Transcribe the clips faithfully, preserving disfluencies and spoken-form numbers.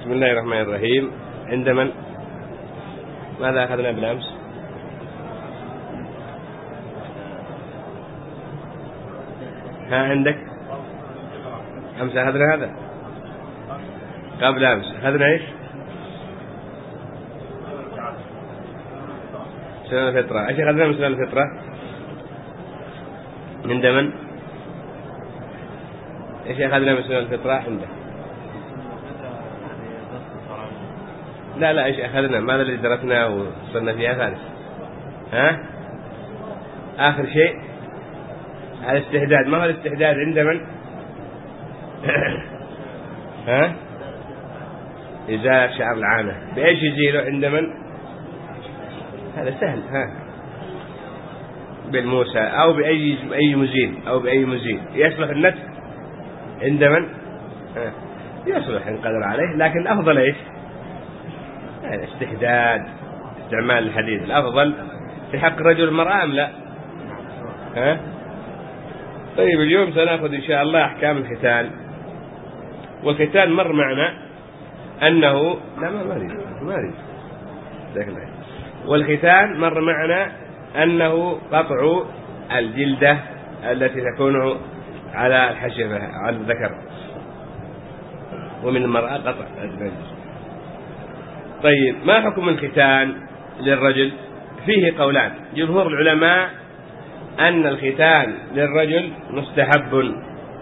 بسم الله الرحمن الرحيم. عند من؟ ماذا أخذنا بالأمس؟ ها عندك؟ أمس أخذنا هذا؟ قبل أمس أخذنا إيش؟ سنن الفطرة. إيش أخذنا من سنن الفطرة؟ عند من؟ إيش أخذنا من سنن الفطرة عنده؟ لا لا إيش أخذنا؟ ماذا الذي درسناه وصلنا فيها ثالث؟ ها؟ آخر شيء الاستحداد. ما هو الاستحداد عند من؟ ها؟ إزالة شعر العانة. بإيش يزيله عند من؟ هذا سهل. ها؟ بالموسى أو بأي بأي مزيل أو بأي مزيل. يصلح النتف عند من؟ ها؟ يصلح إن قدر عليه، لكن الأفضل إيش؟ الاستحداد، استعمال الحديد. الأفضل في حق الرجل المرأة أم لا؟ ها؟ طيب اليوم سنأخذ إن شاء الله أحكام الختان. والختان مر معنا أنه لا ما ماري ماري والختان مر معنا أنه قطع الجلدة التي تكون على الحشفة على الذكر، ومن المرأة قطع الجلد. طيب ما حكم الختان للرجل؟ فيه قولان. جمهور العلماء أن الختان للرجل مستحب،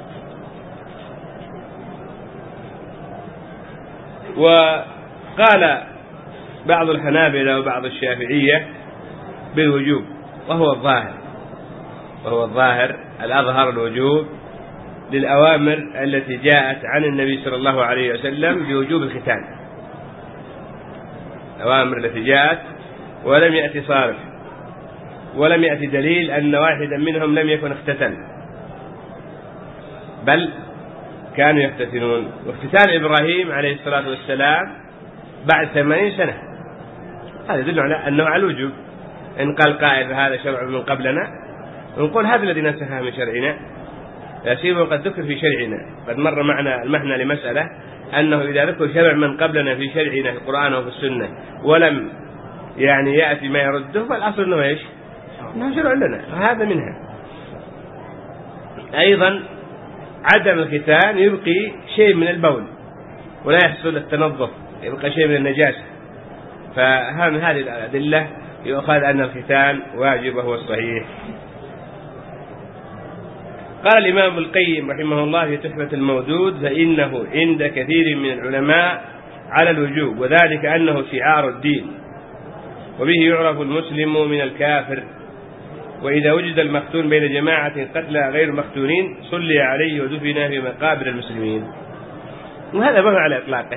وقال بعض الحنابلة وبعض الشافعية بالوجوب، وهو الظاهر وهو الظاهر الأظهر الوجوب للأوامر التي جاءت عن النبي صلى الله عليه وسلم بوجوب الختان. الأوامر التي جاءت ولم يأتي صارف ولم يأتي دليل أن واحدا منهم لم يكن اختتن، بل كانوا يختتنون. واختتان إبراهيم عليه الصلاة والسلام بعد ثمانين سنة، هذا يدل على أنه على الوجوب. إن قال قائل هذا شرع من قبلنا، ونقول هذا الذي نسخه من شرعنا، لا سيما قد ذكر في شرعنا. قد مر معنا المحنى لمسألة أنه إذا ذكر شرع من قبلنا في شرعنا في القرآن وفي السنة ولم يعني يأتي ما يرده، فالأصل أنه إيش؟ أنه شرع لنا، وهذا منها. أيضا عدم الختان يبقي شيء من البول ولا يحصل التنظف، يبقى شيء من النجاسة. فهم هذه الأدلة يؤخذ أن الختان واجب وهو الصحيح. قال الإمام ابن القيم رحمه الله في تحفة المودود: فإنه عند كثير من العلماء على الوجوب، وذلك أنه شعار الدين، وبه يعرف المسلم من الكافر، وإذا وجد المختون بين جماعة قتلى غير مختونين صلي عليه ودفن في مقابر المسلمين. وهذا ما على إطلاقه.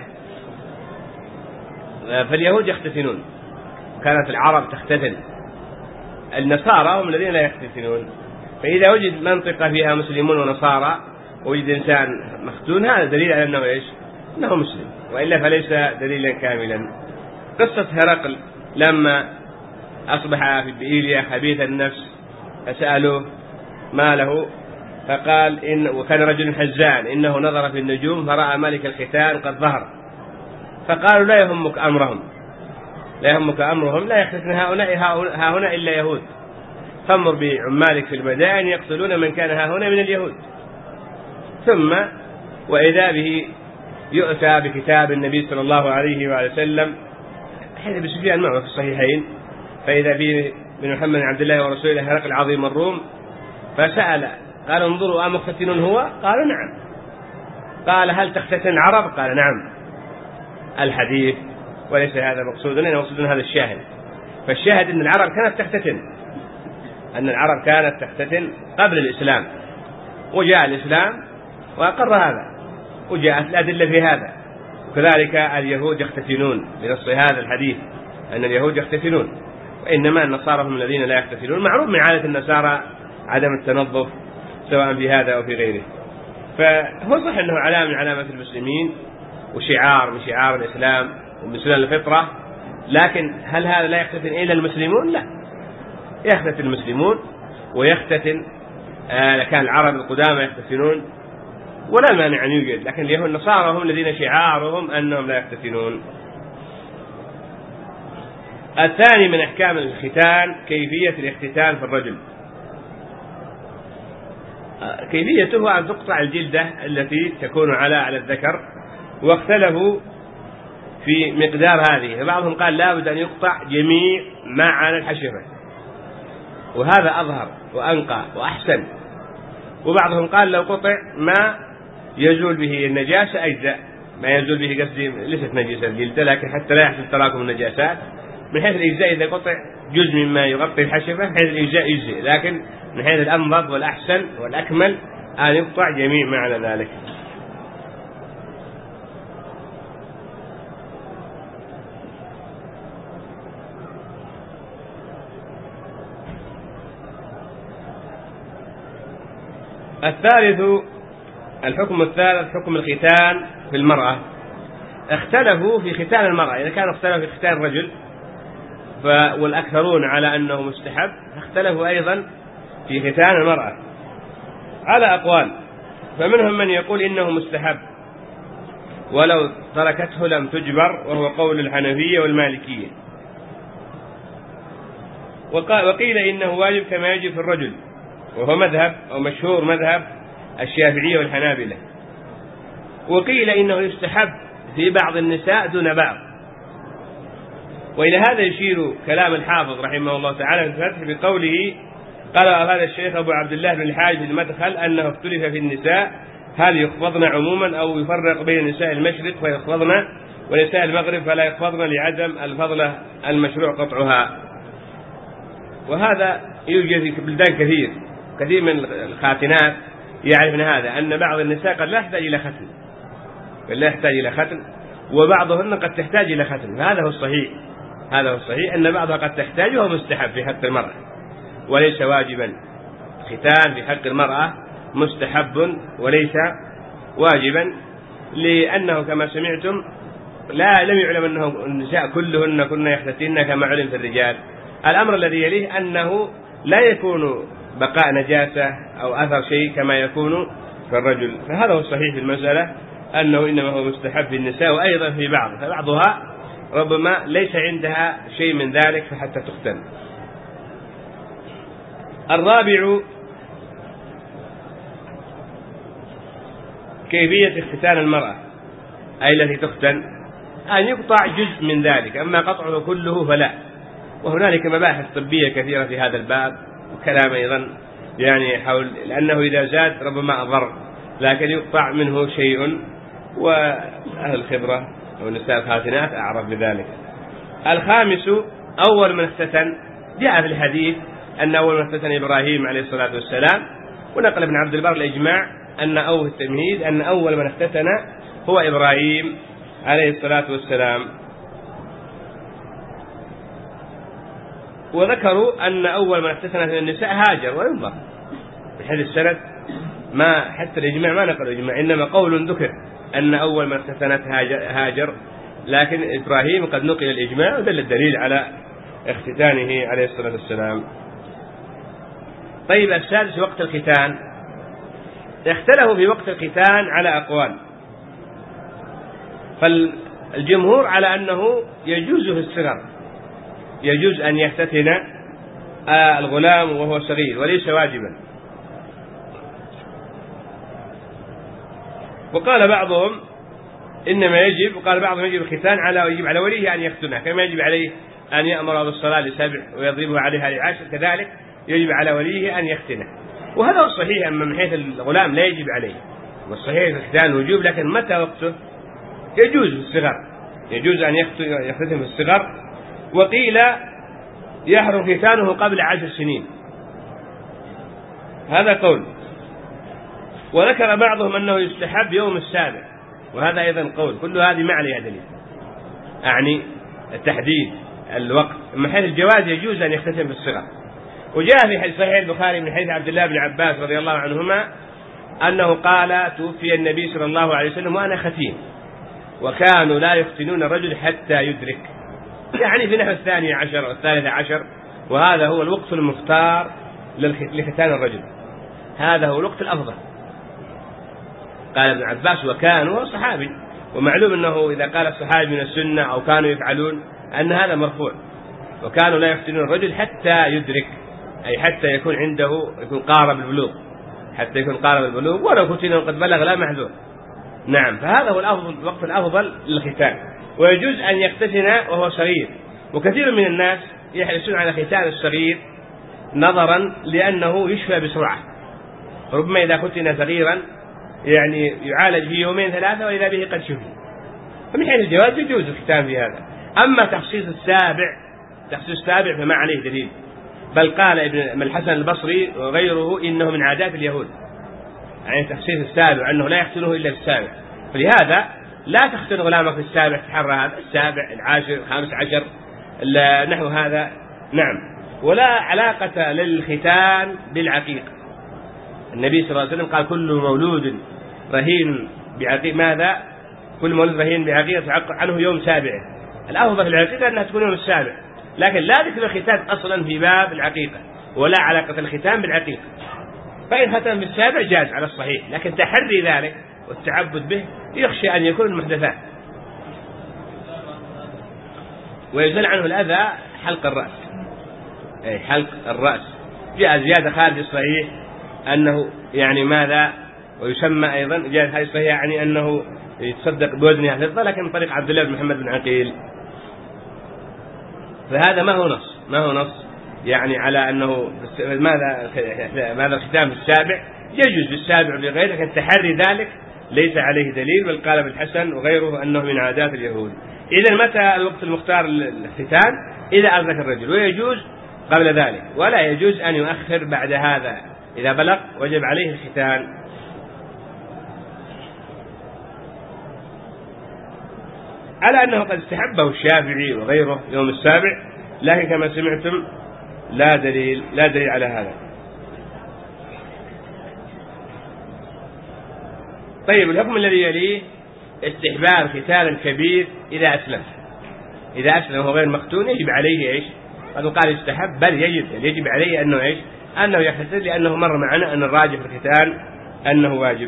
فاليهود يختتنون، كانت العرب تختتن، النصارى هم الذين لا يختتنون. فإذا وجد منطقة فيها مسلمون ونصارى ووجد إنسان مختون، هذا دليل على أنه إيش؟ أنه مسلم، وإلا فليس دليلا كاملا. قصة هرقل لما أصبح في بإيليا خبيث النفس فسألوه ما له، فقال إن وكان رجل حزان إنه نظر في النجوم فرأى ملك الختان قد ظهر، فقالوا لا يهمك أمرهم لا يهمك أمرهم لا يختتن هؤلاء ها هنا إلا يهود، فامر بعمالك في المدائن يقتلون من كان ها هنا من اليهود. ثم وإذا به يؤتى بكتاب النبي صلى الله عليه وآله وسلم حيث بسفيان معه في الصحيحين، فإذا به من محمد عبد الله ورسوله هرقل عظيم الروم، فسأل قال انظروا أمختتن هو؟ قالوا نعم. قال هل تختتن العرب؟ قال نعم. الحديث وليس هذا مقصودنا، إنما مقصودنا هذا الشاهد. فالشاهد أن العرب كانت تختتن أن العرب كانت تختتن قبل الإسلام، وجاء الإسلام وأقر هذا، وجاءت الأدلة في هذا. وكذلك اليهود يختتنون بنص هذا الحديث أن اليهود يختتنون، وإنما النصارى هم الذين لا يختتنون. معروف من عادة النصارى عدم التنظف سواء في هذا أو في غيره. فهو صح أنه علامة من علامات المسلمين وشعار من شعار الإسلام ومن سنن الفطرة، لكن هل هذا لا يختتن إلا المسلمون؟ لا، يختتن المسلمون ويختتن آه كان العرب القدامى يختتنون ولا مانع أن يوجد، لكن اليهود النصارى هم الذين شعارهم أنهم لا يختتنون. الثاني من أحكام الختان كيفية الاختتان في الرجل. كيفيته أن تقطع الجلدة التي تكون على على الذكر، واختلفوا في مقدار هذه، فبعضهم قال لا بد أن يقطع جميع ما على الحشفة، وهذا أظهر وأنقى وأحسن. وبعضهم قال لو قطع ما يزول به النجاسة أجزاء، ما يزول به قصدي ليست نجاسة الجلد، لكن حتى لا يحصل تراكم النجاسات من حيث الإجزاء إذا قطع جزء مما يغطي الحشفة من حيث الإجزاء يجزي، لكن من حيث الأنضب والأحسن والأكمل أن يقطع جميع ما على ذلك. الثالث الحكم الثالث حكم الختان في المرأة. اختلفوا في ختان المرأة، إذا كانوا اختلفوا في ختان الرجل والأكثرون على أنه مستحب، اختلفوا أيضا في ختان المرأة على أقوال، فمنهم من يقول إنه مستحب ولو تركته لم تجبر، وهو قول الحنفية والمالكية. وقيل إنه واجب كما يجب في الرجل، وهو مذهب أو مشهور مذهب الشافعية والحنابلة. وقيل إنه يستحب في بعض النساء دون بعض. وإلى هذا يشير كلام الحافظ رحمه الله تعالى في الفتح بقوله: قال هذا الشيخ أبو عبد الله بن الحاج في المدخل أنه اختلف في النساء هل يخفضن عموما أو يفرق بين نساء المشرق فيخفضن ونساء المغرب فلا يخفضن لعدم الفضلة المشروع قطعها. وهذا يوجد في بلدان كثير كثير من الخاتنات يعرفن هذا، أن بعض النساء قد لا يحتاج إلى ختم، قد لا يحتاج إلى ختم، وبعضهن قد تحتاج إلى ختم. هذا هو الصحيح، هذا هو الصحيح أن بعضها قد تحتاج، وهو مستحب في حق المرأة وليس واجبا. ختان في حق المرأة مستحب وليس واجبا، لأنه كما سمعتم لا لم يعلم أنه النساء كلهن كنا يختتن كما علم في الرجال. الأمر الذي يليه أنه لا يكون بقاء نجاسة أو أثر شيء كما يكون في الرجل، فهذا هو الصحيح في المسألة، أنه إنما هو مستحب في النساء وأيضا في بعض، فبعضها ربما ليس عندها شيء من ذلك فحتى تختن. الرابع كيفية اختتان المرأة، أي التي تختن، أن يقطع جزء من ذلك، أما قطعه كله فلا. وهنالك مباحث طبية كثيرة في هذا الباب، وكلام أيضا يعني حول، لأنه إذا زاد ربما أضر، لكن يقطع منه شيء، وأهل الخبرة والنساء الخاتنات أعرف بذلك. الخامس أول من اختتن، جاء في الحديث أن أول من اختتن إبراهيم عليه الصلاة والسلام، ونقل ابن عبد البر الإجماع أن أول التمهيد أن أول من اختتن هو إبراهيم عليه الصلاة والسلام. وذكروا أن أول من اختتن من النساء هاجر، وينظر في حديث السند ما حتى الإجماع ما نقل الإجماع، إنما قول ذكر أن أول من اختتنت هاجر، لكن إبراهيم قد نقل الإجماع، ودل الدليل على اختتانه عليه الصلاة والسلام. طيب السادس وقت الختان. اختلفوا في وقت الختان على أقوال، فالجمهور على أنه يجوز في الصغر، يجوز أن يختتن الغلام وهو صغير وليس واجبا. وقال بعضهم إنما يجب، وقال بعضهم يجب الختان على يجب على وليه أن يختنه، كما يجب عليه أن يأمر بالصلاة لسبع ويضربه عليها لعشر، كذلك يجب على وليه أن يختنه. وهذا هو الصحيح، أما من حيث الغلام لا يجب عليه، والصحيح الختان وجوب، لكن متى وقته؟ يجوز في الصغر، يجوز أن يختتن في الصغر. وقيل يحرم ختانه قبل عشر سنين، هذا قول. وذكر بعضهم أنه يستحب يوم السابع، وهذا أيضا قول. كل هذه ما عليها دليل، أعني التحديد الوقت. من حيث الجواز يجوز أن يختتن في الصغر. وجاء في صحيح البخاري من حديث عبد الله بن عباس رضي الله عنهما أنه قال: توفي النبي صلى الله عليه وسلم وأنا ختين، وكانوا لا يختنون الرجل حتى يدرك، يعني في نحو الثاني عشر والثالث عشر، وهذا هو الوقت المختار لختان الرجل، هذا هو الوقت الأفضل. قال ابن عباس وكانوا صحابي، ومعلوم أنه إذا قال الصحابي من السنة أو كانوا يفعلون أن هذا مرفوع. وكانوا لا يفتنون الرجل حتى يدرك، أي حتى يكون عنده يكون قارب البلوغ، حتى يكون قارب البلوغ، ولو فتن قد بلغ لا محذور. نعم، فهذا هو الأفضل، الوقت الأفضل للختان. ويجوز أن يختتن وهو صغير، وكثير من الناس يحرصون على ختان الصغير نظرا لأنه يشفى بسرعة، ربما إذا ختن صغيرا يعني يعالج في يومين ثلاثة وإذا به قد شفي، فمن حيث الجواز يجوز الختان في هذا. أما تخصيص السابع، تخصيص السابع فما عليه دليل، بل قال ابن الحسن البصري وغيره إنه من عادات اليهود، يعني تخصيص السابع أنه لا يختنه إلا في السابع، فلهذا لا تختن غلامك في السابع، تحرى هذا السابع العاشر الخامس عشر نحو هذا. نعم، ولا علاقة للختان بالعقيقة. النبي صلى الله عليه وسلم قال كل مولود رهين بعقيقة، ماذا؟ كل مولود رهين بعقيقة تعق عنه يوم سابعه. الأفضل في العقيقة أنها تكون يوم السابع، لكن لا ذكر الختان أصلا في باب العقيقة، ولا علاقة الختان بالعقيقة. فإن ختم بالسابع جاز على الصحيح، لكن تحري ذلك والتعبد به يخشى أن يكون محدثات. ويزال عنه الأذى حلق الرأس، أي حلق الرأس. جاء زيادة خارج الصحيح أنه يعني ماذا، ويسمى أيضا جاء خارج الصحيح يعني أنه يتصدق بوزنها فضة، لكن طريق عبد الله بن محمد بن عقيل. فهذا ما هو نص، ما هو نص يعني على أنه ماذا ماذا الختام في السابع، يجوز بالسابع بغيره، لكن تحري ذلك ليس عليه دليل، بل قال ابن الحسن وغيره أنه من عادات اليهود. إذا متى الوقت المختار للختان؟ إذا أدرك الرجل، ويجوز قبل ذلك، ولا يجوز أن يؤخر بعد هذا. إذا بلغ وجب عليه الختان. على أنه قد استحبه الشافعي وغيره يوم السابع، لكن كما سمعتم لا دليل لا دليل على هذا. طيب، الحكم الذي يليه استحباب ختان الكبير إذا أسلم. إذا أسلم وهو غير مختون يجب عليه إيش؟ قد قال يستحب، بل يجب يجب عليه أنه إيش؟ أنه يختتن، لأنه مر معنا أن الراجح في الختان أنه واجب.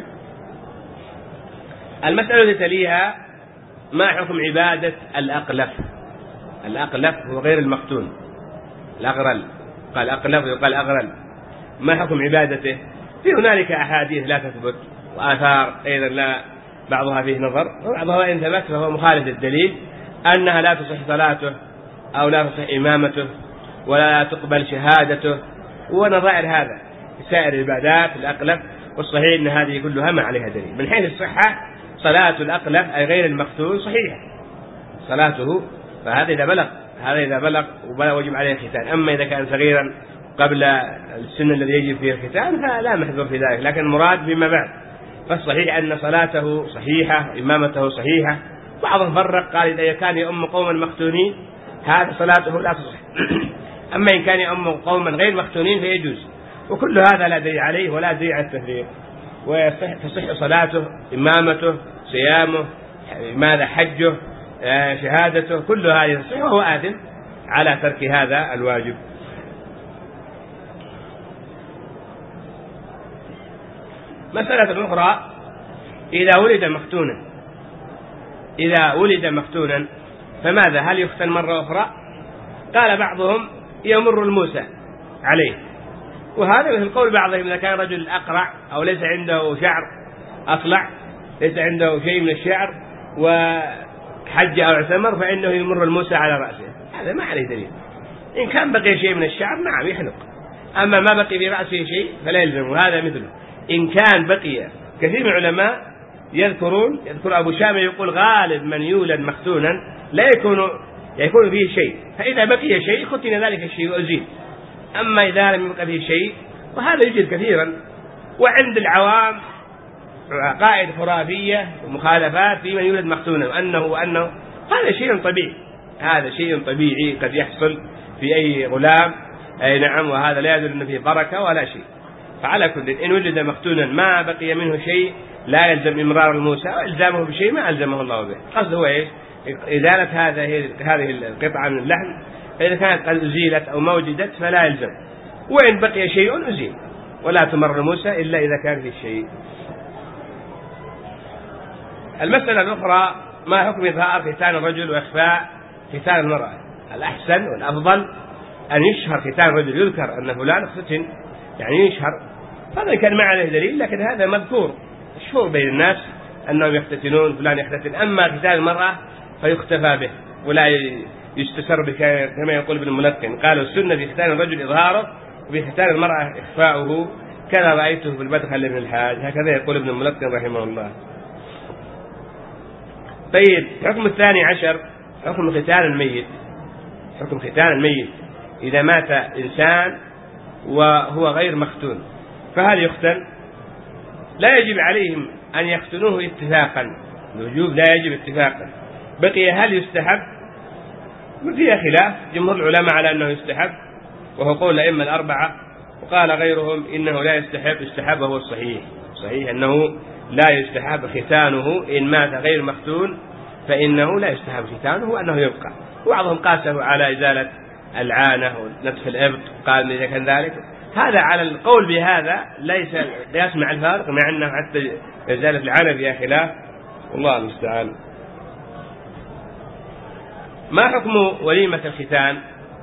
المسألة التي تليها ما حكم عبادة الأقلف؟ الأقلف هو غير المختون، الأغرل، قال أقلف وقال أغرل، ما حكم عبادته؟ في هنالك أحاديث لا تثبت، وآثار أيضا لا بعضها فيه نظر، وبعضها إن ثبت فهو مخالف الدليل، أنها لا تصح صلاته أو لا تصح إمامته ولا تقبل شهادته ونظائر هذا سائر العبادات الأقلف. والصحيح أن هذه كلها ما عليها دليل. من حيث الصحة صلاة الأقلف أي غير المختون صحيحة صلاته، فهذا إذا بلغ هذا إذا بلغ وجب عليه الختان. أما إذا كان صغيرا قبل السن الذي يجب فيه الختان فلا محذور في ذلك، لكن المراد فيما بعد. فالصحيح أن صلاته صحيحة، إمامته صحيحة. بعضهم فرق قال إذا كان يؤم قوما مختونين هذا صلاته لا تصح، أما إن كان يؤم قوما غير مختونين فيجوز. وكل هذا لا دليل عليه ولا دليل على التفريق، وتصح صلاته، إمامته، صيامه، ماذا حجه، شهادته، كل هذه تصح، وهو آثم على ترك هذا الواجب. مسألة أخرى، إذا ولد مختونا إذا ولد مختونا فماذا؟ هل يختن مرة أخرى؟ قال بعضهم يمر الموسى عليه، وهذا مثل قول بعضهم إذا كان رجل أقرع أو ليس عنده شعر أصلع، ليس عنده شيء من الشعر وحج أو اعتمر فإنه يمر الموسى على رأسه، هذا ما عليه دليل. إن كان بقي شيء من الشعر نعم يحلق، أما ما بقي في رأسه شيء فلا يلزم. وهذا مثله إن كان بقي، كثير من العلماء يذكرون يذكر أبو شامة يقول غالب من يولد مختونا لا يكون يكون فيه شيء، فإذا بقي شيء ختن ذلك الشيء وأزيل. أما إذا لم يبقى فيه شيء، وهذا يوجد كثيرا. وعند العوام عقائد خرافية ومخالفات في من يولد مختونا، وأنه وأنه هذا شيء طبيعي، هذا شيء طبيعي قد يحصل في أي غلام، أي نعم، وهذا لا يدل أنه فيه بركة ولا شيء. فعلى كل إن ولد مختونا ما بقي منه شيء لا يلزم إمرار الموسى، وإلزامه بشيء ما ألزمه الله به. قصد هو إيش؟ إزالة هذه هذه القطعة من اللحم، فإذا كانت قد أزيلت أو ما وجدت فلا يلزم، وإن بقي شيء أزيل، ولا تمر الموسى إلا إذا كان في شيء. المسألة الأخرى ما حكم إظهار ختان الرجل وإخفاء ختان المرأة؟ الأحسن والأفضل أن يشهر ختان الرجل، يذكر أن فلان ختن، يعني يشهر، هذا كان ما عليه دليل، لكن هذا مذكور مشهور بين الناس أنهم يختتنون، فلان يختتن. أما ختان المرأة فيختفى به ولا يستسر به كما يقول ابن الملقن، قالوا السنة في ختان الرجل إظهاره وفي ختان المرأة إخفاؤه، كما رأيته في المدخل لابن الحاج، هكذا يقول ابن الملقن رحمه الله. طيب، الحكم الثاني عشر حكم ختان الميت. حكم ختان الميت إذا مات إنسان وهو غير مختون فهل يختن؟ لا يجب عليهم أن يختنوه اتفاقا، الوجوب لا يجب اتفاقا. بقي هل يستحب؟ فيها خلاف، جمهور العلماء على أنه يستحب وهو قول الأئمة الأربعة، وقال غيرهم إنه لا يستحب، استحب وهو الصحيح، صحيح أنه لا يستحب ختانه إن مات غير مختون، فإنه لا يستحب ختانه وأنه يبقى. وبعضهم قاسه على إزالة العانة ونتف الإبط، قال إذا كان ذلك، هذا على القول بهذا ليس قياس مع الفارق، مع أنه حتى إزالة العانة فيها خلاف، والله المستعان. ما حكم وليمة الختان؟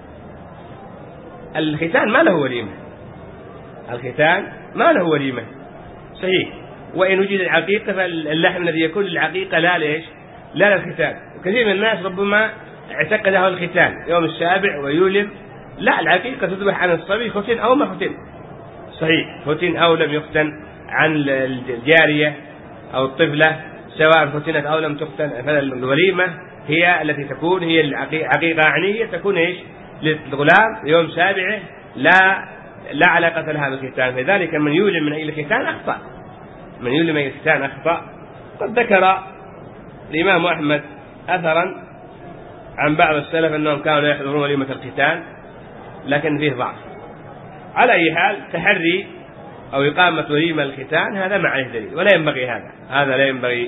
الختان ما له وليمة، الختان ما له وليمة صحيح، وإن وجد العقيقة فاللحم الذي يكون للعقيقة لا ليش لا للختان. وكثير من الناس ربما اعتقده الختان يوم السابع ويولم، لا، العقيقة تذبح عن الصبي ختن أو ما ختن، صحيح ختن أو لم يختن، عن الجارية أو الطفلة سواء ختنت أو لم تختن، فالوليمة هي التي تكون هي العقيقة عنية، تكون إيش للغلام يوم سابعه، لا لا علاقة لها بالختان. فذلك من يولم من أي الختان أخطأ، من يولم من أي الختان أخطأ. قد ذكر الإمام أحمد أثرا عن بعض السلف أنهم كانوا يحضرون وليمة الختان، لكن فيه ضعف. على أي حال، تحري أو إقامة وليمة الختان هذا ما عليه دليل، ولا ينبغي هذا هذا لا ينبغي.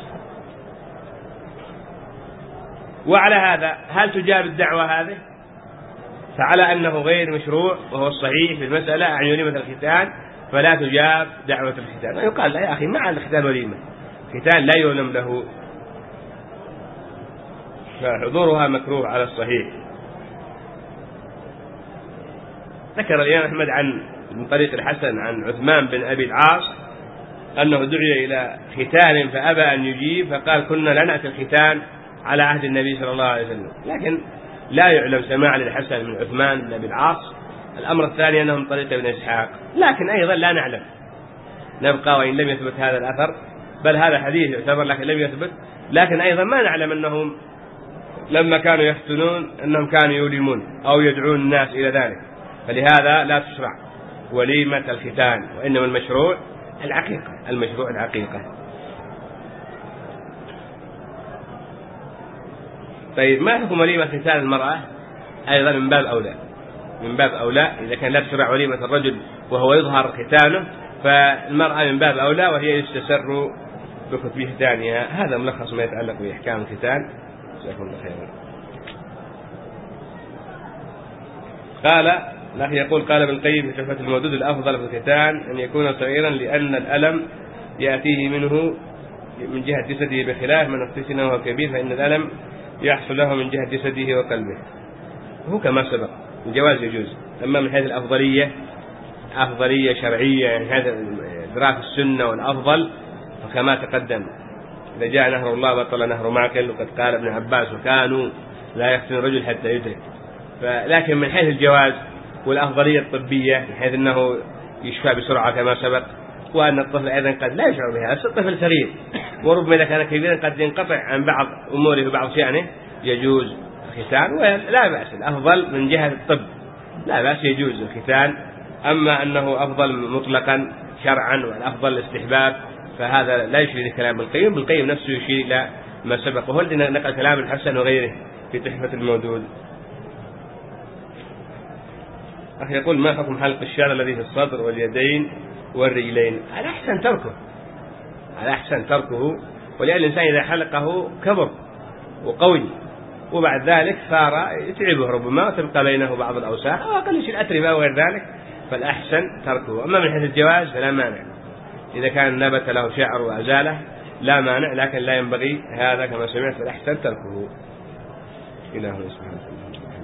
وعلى هذا هل تجاب الدعوة هذه؟ فعلى أنه غير مشروع وهو الصحيح في المسألة عن وليمة الختان، فلا تجاب دعوة الختان. يقال لا يا أخي، مع الختان وليمة، ختان لا يولم له، فحضورها مكروه على الصحيح. ذكر الإمام أحمد عن من طريق الحسن عن عثمان بن أبي العاص أنه دعي إلى ختان فأبى أن يجيب، فقال كنا لا نأتي الختان على عهد النبي صلى الله عليه وسلم، لكن لا يعلم سماع للحسن من عثمان بن أبي العاص. الأمر الثاني أنه من طريق ابن إسحاق، لكن أيضا لا نعلم، نبقى وإن لم يثبت هذا الأثر، بل هذا حديث يعتبر لكن لم يثبت، لكن أيضا ما نعلم أنهم لما كانوا يختنون أنهم كانوا يولمون أو يدعون الناس إلى ذلك، فلهذا لا تشرع وليمة الختان، وإنما المشروع العقيقة، المشروع العقيقة. طيب، ما حكم وليمة ختان المرأة؟ أيضا من باب أولى، من باب أولى إذا كان لا تشرع وليمة الرجل وهو يظهر ختانه، فالمرأة من باب أولى وهي يستسر بختم ختانها. هذا ملخص ما يتعلق بأحكام الختان. جزاكم الله خيرا. قال الأخ يقول قال ابن القيم في تحفة المودود الأفضل في الختان أن يكون صغيرا، لأن الألم يأتيه منه من جهة جسده بخلاف من اختتن وهو كبير، فإن الألم يحصل له من جهة جسده وقلبه. هو كما سبق الجواز يجوز، أما من حيث الأفضلية أفضلية شرعية، يعني هذا إدراك السنة والأفضل، فكما تقدم إذا جاء نهر الله بطل نهر معقل، وقد قال ابن عباس وكانوا لا يختن الرجل حتى يدرك. لكن من حيث الجواز والأفضلية الطبية، من حيث أنه يشفى بسرعة كما سبق، وأن الطفل أيضا قد لا يشعر بها، الطفل صغير وربما إذا كان كبيرا قد ينقطع عن بعض أموره وبعض شأنه، يجوز الختان ولا بأس. الأفضل من جهة الطب لا بأس، يجوز الختان. أما أنه أفضل مطلقا شرعا والأفضل الاستحباب، فهذا لا يشير لكلام القيم. بالقيم نفسه يشير إلى ما سبق، وهو نقل كلام الحسن وغيره في تحفة المودود. أخي يقول ما حكم حلق الشعر الذي في الصدر واليدين والرجلين؟ على أحسن تركه، على أحسن تركه، ولأن الإنسان إذا حلقه كبر وقوي وبعد ذلك صار يتعبه ربما وتبقى بينه بعض الأوساخ أو أقل شيء الأتربة وغير ذلك، فالأحسن تركه. أما من حيث الجواز فلا مانع، إذا كان نبت له شعر وأزاله لا مانع، لكن لا ينبغي هذا كما سمعت، فالأحسن تركه. إلى هنا سبحانه وتعالى.